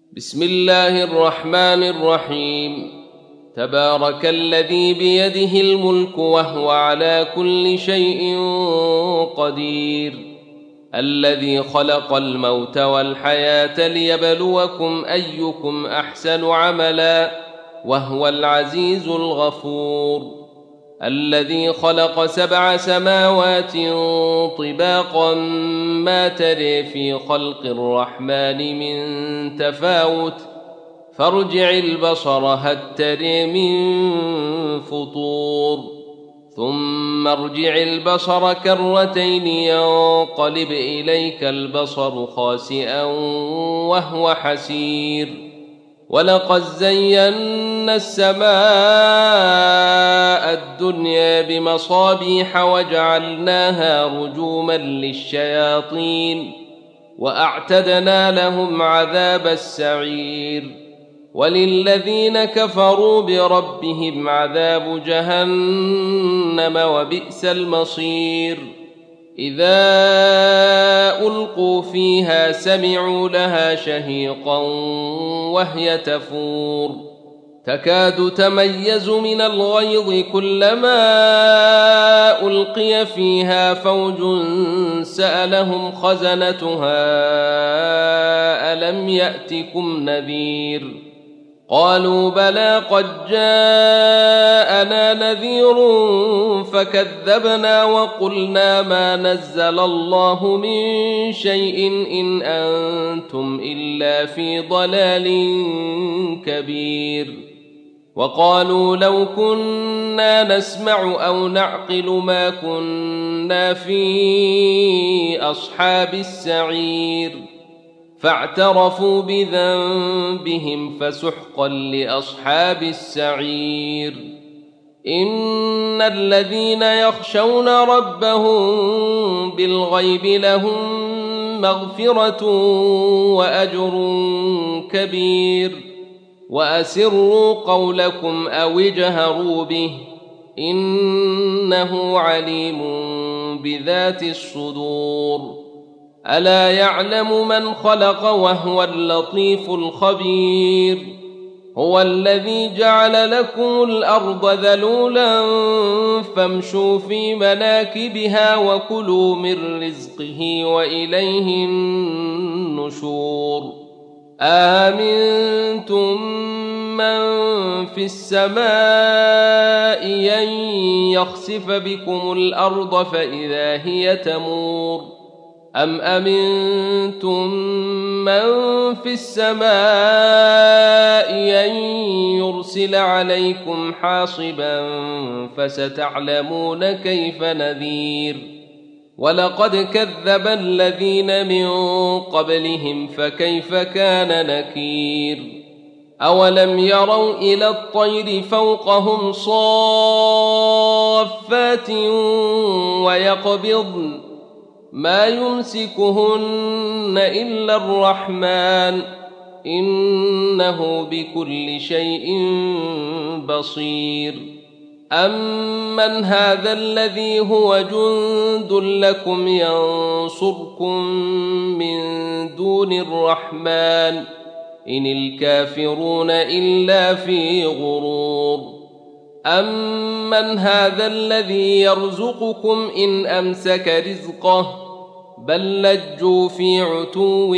بسم الله الرحمن الرحيم. تبارك الذي بيده الملك وهو على كل شيء قدير، الذي خلق الموت والحياة ليبلوكم أيكم أحسن عملا وهو العزيز الغفور، الذي خلق 7 سماوات طباقا ما تري في خلق الرحمن من تفاوت فارجع البصر هل تري من فطور ثم ارجع البصر كرتين ينقلب إليك البصر خاسئا وهو حسير، ولقد زينا السماء الدنيا بمصابيح وجعلناها رجوما للشياطين وأعتدنا لهم عذاب السعير، وللذين كفروا بربهم عذاب جهنم وبئس المصير. إذا ألقوا فيها سمعوا لها شهيقا وهي تفور تكاد تميز من الغيظ كلما ألقي فيها فوج سألهم خزنتها ألم يأتكم نذير؟ قالوا بلى قد جاءنا نذير فكذبنا وقلنا ما نزل الله من شيء إن أنتم إلا في ضلال كبير. وقالوا لو كنا نسمع أو نعقل ما كنا في أصحاب السعير، فاعترفوا بذنبهم فسحقا لأصحاب السعير. إن الذين يخشون ربهم بالغيب لهم مغفرة وأجر كبير. وأسروا قولكم أو اجهروا به إنه عليم بذات الصدور. ألا يعلم من خلق وهو اللطيف الخبير. هو الذي جعل لكم الأرض ذلولا فامشوا في مناكبها وكلوا من رزقه وإليه النشور. آمنتم من في السماء أن يخسف بكم الأرض فإذا هي تمور أم أمنتم من في السماء أن يرسل عليكم حاصبا فستعلمون كيف نذير. ولقد كذب الذين من قبلهم فكيف كان نكير. أولم يروا إلى الطير فوقهم صافات ويقبضن ما يمسكهن إلا الرحمن إنه بكل شيء بصير. أمن هذا الذي هو جند لكم ينصركم من دون الرحمن إن الكافرون إلا في غرور. أمن هذا الذي يرزقكم إن أمسك رزقه بل لجوا في عتو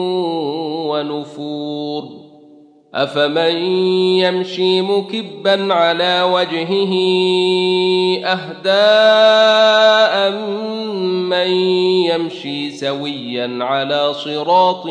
ونفور. أفمن يمشي مكبا على وجهه أهدى أمن يمشي سويا على صراط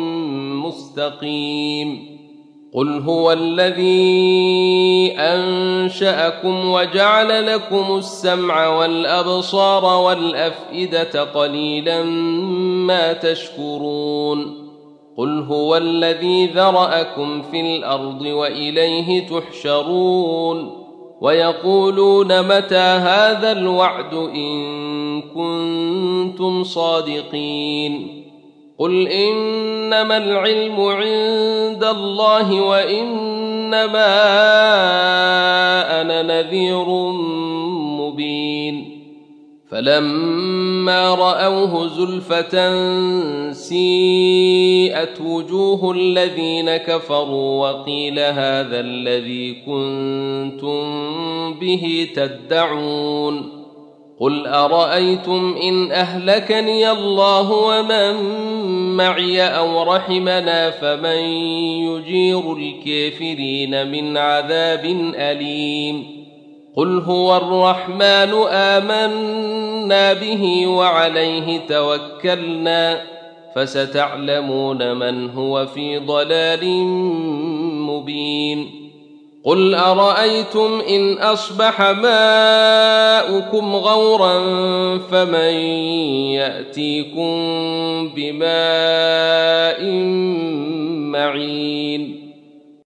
مستقيم. قل هو الذي أنشأكم وجعل لكم السمع والأبصار والأفئدة قليلا ما تشكرون. قل هو الذي ذرأكم في الأرض وإليه تحشرون. ويقولون متى هذا الوعد إن كنتم صادقين. قل إنما العلم عند الله وإنما أنا نذير مبين. فلما رأوه زلفة سيئت وجوه الذين كفروا وقيل هذا الذي كنتم به تدعون قل أرأيتم إن أهلكني الله ومن معي أو رحمنا فمن يجير الكافرين من عذاب أليم قل هو الرحمن آمنا به وعليه توكلنا فستعلمون من هو في ضلال مبين قل أرأيتم إن أصبح ماؤكم غورا فمن يأتيكم بماء معين